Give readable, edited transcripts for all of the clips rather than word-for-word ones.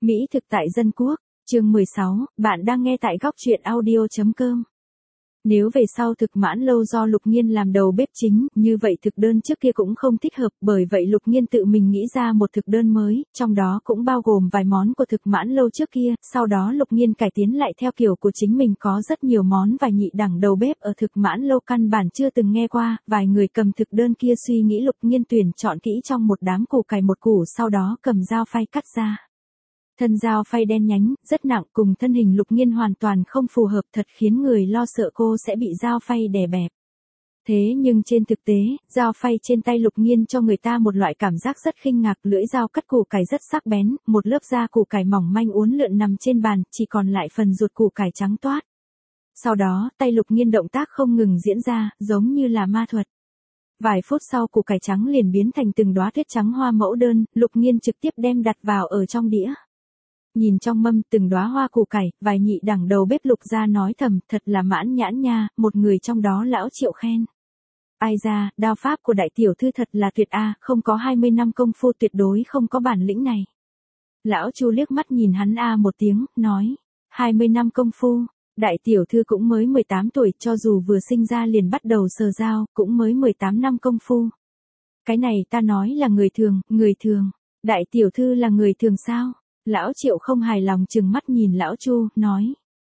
Mỹ thực tại dân quốc, chương 16, bạn đang nghe tại góc truyện audio.com. Nếu về sau thực mãn lâu do Lục Nghiên làm đầu bếp chính, như vậy thực đơn trước kia cũng không thích hợp, bởi vậy Lục Nghiên tự mình nghĩ ra một thực đơn mới, trong đó cũng bao gồm vài món của thực mãn lâu trước kia, sau đó Lục Nghiên cải tiến lại theo kiểu của chính mình, có rất nhiều món vài nhị đẳng đầu bếp ở thực mãn lâu căn bản chưa từng nghe qua, vài người cầm thực đơn kia suy nghĩ Lục Nghiên tuyển chọn kỹ trong một đám củ cải một củ, sau đó cầm dao phay cắt ra. Thân dao phay đen nhánh, rất nặng, cùng thân hình Lục Nghiên hoàn toàn không phù hợp, thật khiến người lo sợ cô sẽ bị dao phay đè bẹp. Thế nhưng trên thực tế, dao phay trên tay Lục Nghiên cho người ta một loại cảm giác rất khinh ngạc, lưỡi dao cắt củ cải rất sắc bén, một lớp da củ cải mỏng manh uốn lượn nằm trên bàn, chỉ còn lại phần ruột củ cải trắng toát. Sau đó, tay Lục Nghiên động tác không ngừng diễn ra, giống như là ma thuật. Vài phút sau củ cải trắng liền biến thành từng đóa tuyết trắng hoa mẫu đơn, Lục Nghiên trực tiếp đem đặt vào ở trong đĩa. Nhìn trong mâm từng đóa hoa củ cải, vài nhị đẳng đầu bếp Lục gia nói thầm, thật là mãn nhãn nha, một người trong đó lão Triệu khen. Ai ra, đao pháp của đại tiểu thư thật là tuyệt a, không có 20 năm công phu tuyệt đối không có bản lĩnh này. Lão Chu liếc mắt nhìn hắn một tiếng, nói, 20 năm công phu, đại tiểu thư cũng mới 18 tuổi, cho dù vừa sinh ra liền bắt đầu sờ dao, cũng mới 18 năm công phu. Cái này ta nói là người thường, đại tiểu thư là người thường sao? Lão Triệu không hài lòng trừng mắt nhìn lão Chu, nói.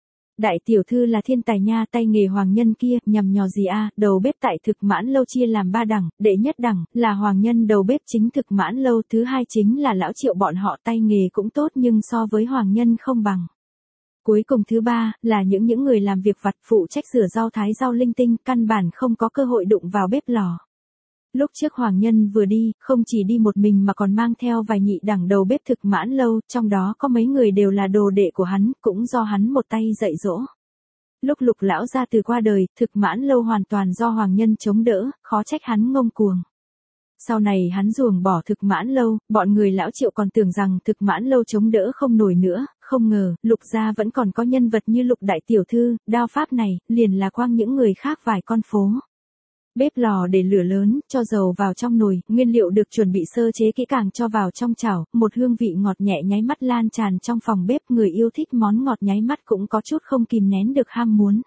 Đại tiểu thư là thiên tài nha, tay nghề hoàng nhân kia, nhằm nhò gì a, đầu bếp tại thực mãn lâu chia làm 3 đẳng, đệ nhất đẳng, là hoàng nhân đầu bếp chính thực mãn lâu, thứ hai chính là lão Triệu bọn họ tay nghề cũng tốt nhưng so với hoàng nhân không bằng. Cuối cùng thứ ba, là những người làm việc vặt phụ trách rửa rau thái rau linh tinh, căn bản không có cơ hội đụng vào bếp lò. Lúc trước hoàng nhân vừa đi, không chỉ đi một mình mà còn mang theo vài nhị đẳng đầu bếp thực mãn lâu, trong đó có mấy người đều là đồ đệ của hắn, cũng do hắn một tay dạy dỗ. Lúc Lục lão gia từ qua đời, thực mãn lâu hoàn toàn do hoàng nhân chống đỡ, khó trách hắn ngông cuồng. Sau này hắn ruồng bỏ thực mãn lâu, bọn người lão Triệu còn tưởng rằng thực mãn lâu chống đỡ không nổi nữa, không ngờ, Lục gia vẫn còn có nhân vật như Lục đại tiểu thư, đao pháp này, liền là quang những người khác vài con phố. Bếp lò để lửa lớn, cho dầu vào trong nồi, nguyên liệu được chuẩn bị sơ chế kỹ càng cho vào trong chảo, một hương vị ngọt nhẹ nháy mắt lan tràn trong phòng bếp, người yêu thích món ngọt nháy mắt cũng có chút không kìm nén được ham muốn.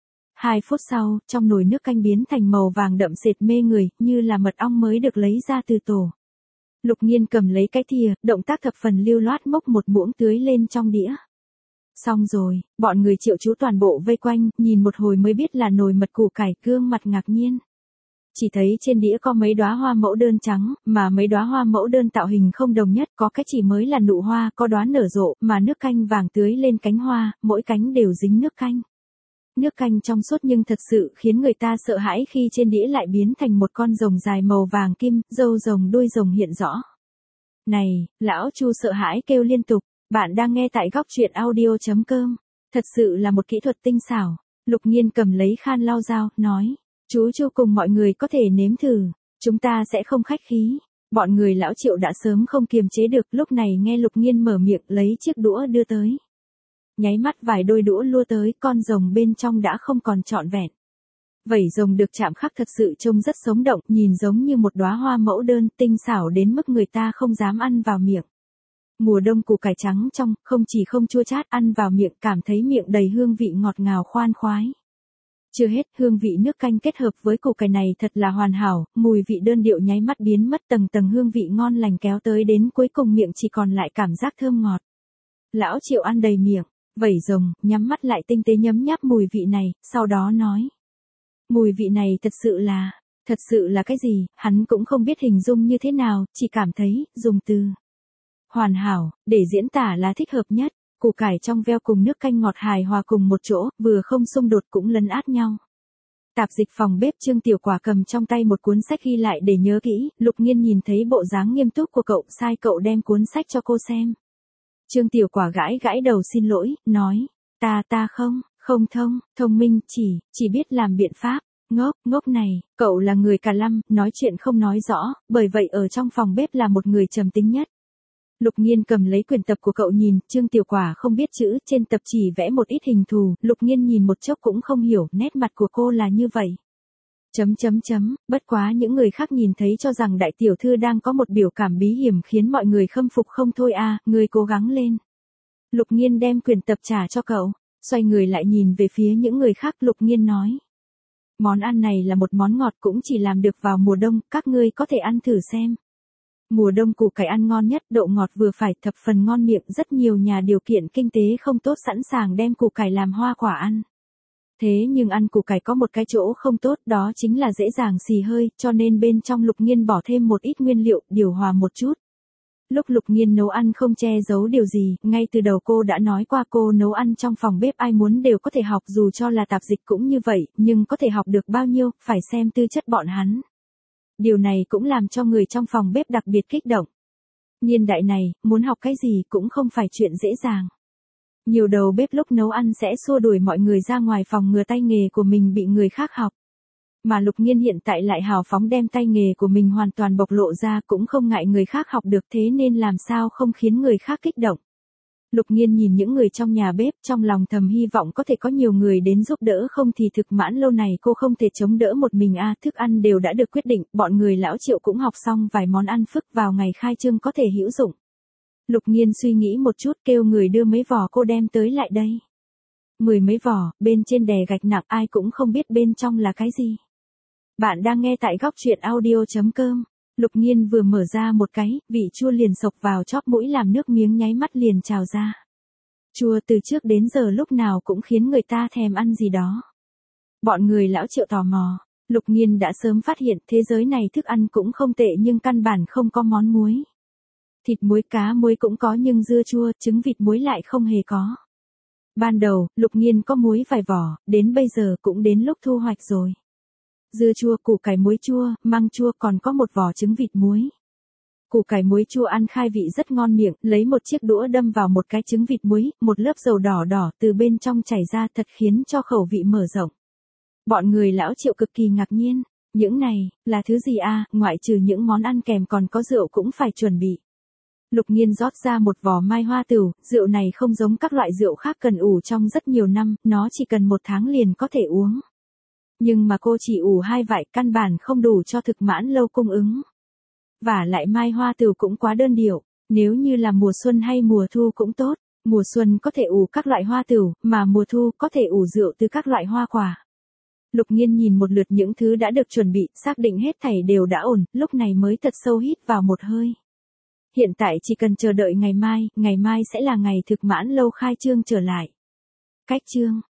2 phút sau, trong nồi nước canh biến thành màu vàng đậm sệt mê người, như là mật ong mới được lấy ra từ tổ. Lục Nghiên cầm lấy cái thìa, động tác thập phần lưu loát múc một muỗng tưới lên trong đĩa. Xong rồi, bọn người Triệu chú toàn bộ vây quanh, nhìn một hồi mới biết là nồi mật củ cải, gương mặt ngạc nhiên. Chỉ thấy trên đĩa có mấy đóa hoa mẫu đơn trắng, mà mấy đóa hoa mẫu đơn tạo hình không đồng nhất, có cái chỉ mới là nụ hoa, có đóa nở rộ, mà nước canh vàng tưới lên cánh hoa, mỗi cánh đều dính nước canh. Nước canh trong suốt nhưng thật sự khiến người ta sợ hãi khi trên đĩa lại biến thành một con rồng dài màu vàng kim, râu rồng đuôi rồng hiện rõ. Này, lão Chu sợ hãi kêu liên tục, bạn đang nghe tại góc truyện audio.com. Thật sự là một kỹ thuật tinh xảo. Lục Nghiên cầm lấy khan lau dao, nói. Chú Chu cùng mọi người có thể nếm thử, chúng ta sẽ không khách khí. Bọn người lão Triệu đã sớm không kiềm chế được, lúc này nghe Lục Nghiên mở miệng lấy chiếc đũa đưa tới. Nháy mắt vài đôi đũa lua tới, con rồng bên trong đã không còn trọn vẹn. Vảy rồng được chạm khắc thật sự trông rất sống động, nhìn giống như một đóa hoa mẫu đơn, tinh xảo đến mức người ta không dám ăn vào miệng. Mùa đông củ cải trắng trong, không chỉ không chua chát, ăn vào miệng cảm thấy miệng đầy hương vị ngọt ngào khoan khoái. Chưa hết, hương vị nước canh kết hợp với củ cải này thật là hoàn hảo, mùi vị đơn điệu nháy mắt biến mất, tầng tầng hương vị ngon lành kéo tới đến cuối cùng miệng chỉ còn lại cảm giác thơm ngọt. Lão Triệu ăn đầy miệng, vẩy rồng, nhắm mắt lại tinh tế nhấm nháp mùi vị này, sau đó nói. Mùi vị này thật sự là cái gì, hắn cũng không biết hình dung như thế nào, chỉ cảm thấy, dùng từ hoàn hảo, để diễn tả là thích hợp nhất. Củ cải trong veo cùng nước canh ngọt hài hòa cùng một chỗ, vừa không xung đột cũng lấn át nhau. Tạp dịch phòng bếp Trương Tiểu Quả cầm trong tay một cuốn sách ghi lại để nhớ kỹ, Lục Nghiên nhìn thấy bộ dáng nghiêm túc của cậu, sai cậu đem cuốn sách cho cô xem. Trương Tiểu Quả gãi đầu xin lỗi, nói, ta không thông minh, chỉ biết làm biện pháp, ngốc này, cậu là người Cà Lâm, nói chuyện không nói rõ, bởi vậy ở trong phòng bếp là một người trầm tính nhất. Lục Nghiên cầm lấy quyển tập của cậu nhìn, Trương Tiểu Quả không biết chữ, trên tập chỉ vẽ một ít hình thù, Lục Nghiên nhìn một chốc cũng không hiểu, nét mặt của cô là như vậy. Bất quá những người khác nhìn thấy cho rằng đại tiểu thư đang có một biểu cảm bí hiểm khiến mọi người khâm phục không thôi a, ngươi cố gắng lên. Lục Nghiên đem quyển tập trả cho cậu, xoay người lại nhìn về phía những người khác. Lục Nghiên nói. Món ăn này là một món ngọt cũng chỉ làm được vào mùa đông, các ngươi có thể ăn thử xem. Mùa đông củ cải ăn ngon nhất, độ ngọt vừa phải, thập phần ngon miệng, rất nhiều nhà điều kiện kinh tế không tốt sẵn sàng đem củ cải làm hoa quả ăn. Thế nhưng ăn củ cải có một cái chỗ không tốt, đó chính là dễ dàng xì hơi, cho nên bên trong Lục Nghiên bỏ thêm một ít nguyên liệu, điều hòa một chút. Lúc Lục Nghiên nấu ăn không che giấu điều gì, ngay từ đầu cô đã nói qua cô nấu ăn trong phòng bếp ai muốn đều có thể học, dù cho là tạp dịch cũng như vậy, nhưng có thể học được bao nhiêu, phải xem tư chất bọn hắn. Điều này cũng làm cho người trong phòng bếp đặc biệt kích động. Niên đại này, muốn học cái gì cũng không phải chuyện dễ dàng. Nhiều đầu bếp lúc nấu ăn sẽ xua đuổi mọi người ra ngoài phòng ngừa tay nghề của mình bị người khác học. Mà Lục Nghiên hiện tại lại hào phóng đem tay nghề của mình hoàn toàn bộc lộ ra, cũng không ngại người khác học được, thế nên làm sao không khiến người khác kích động. Lục Nghiên nhìn những người trong nhà bếp, trong lòng thầm hy vọng có thể có nhiều người đến giúp đỡ, không thì thực mãn lâu này cô không thể chống đỡ một mình thức ăn đều đã được quyết định, bọn người lão Triệu cũng học xong vài món ăn phức, vào ngày khai trương có thể hữu dụng. Lục Nghiên suy nghĩ một chút, kêu người đưa mấy vỏ cô đem tới lại đây. 10 mấy vỏ, bên trên đè gạch nặng, ai cũng không biết bên trong là cái gì. Bạn đang nghe tại góc truyện audio.com. Lục Nghiên vừa mở ra một cái, vị chua liền xộc vào chóp mũi làm nước miếng nháy mắt liền trào ra. Chua từ trước đến giờ lúc nào cũng khiến người ta thèm ăn gì đó. Bọn người lão Triệu tò mò, Lục Nghiên đã sớm phát hiện thế giới này thức ăn cũng không tệ nhưng căn bản không có món muối. Thịt muối cá muối cũng có nhưng dưa chua, trứng vịt muối lại không hề có. Ban đầu, Lục Nghiên có muối vài vỏ, đến bây giờ cũng đến lúc thu hoạch rồi. Dưa chua, củ cải muối chua, măng chua, còn có một vỏ trứng vịt muối. Củ cải muối chua ăn khai vị rất ngon miệng, lấy một chiếc đũa đâm vào một cái trứng vịt muối, một lớp dầu đỏ đỏ từ bên trong chảy ra, thật khiến cho khẩu vị mở rộng. Bọn người lão Triệu cực kỳ ngạc nhiên, những này, là thứ gì ngoại trừ những món ăn kèm còn có rượu cũng phải chuẩn bị. Lục Nghiên rót ra một vò mai hoa tửu, rượu này không giống các loại rượu khác cần ủ trong rất nhiều năm, nó chỉ cần 1 tháng liền có thể uống. Nhưng mà cô chỉ ủ 2 vại, căn bản không đủ cho thực mãn lâu cung ứng. Và lại mai hoa tửu cũng quá đơn điệu, nếu như là mùa xuân hay mùa thu cũng tốt, mùa xuân có thể ủ các loại hoa tửu, mà mùa thu có thể ủ rượu từ các loại hoa quả. Lục Nghiên nhìn một lượt những thứ đã được chuẩn bị, xác định hết thảy đều đã ổn, lúc này mới thật sâu hít vào một hơi. Hiện tại chỉ cần chờ đợi ngày mai sẽ là ngày thực mãn lâu khai trương trở lại. Cách chương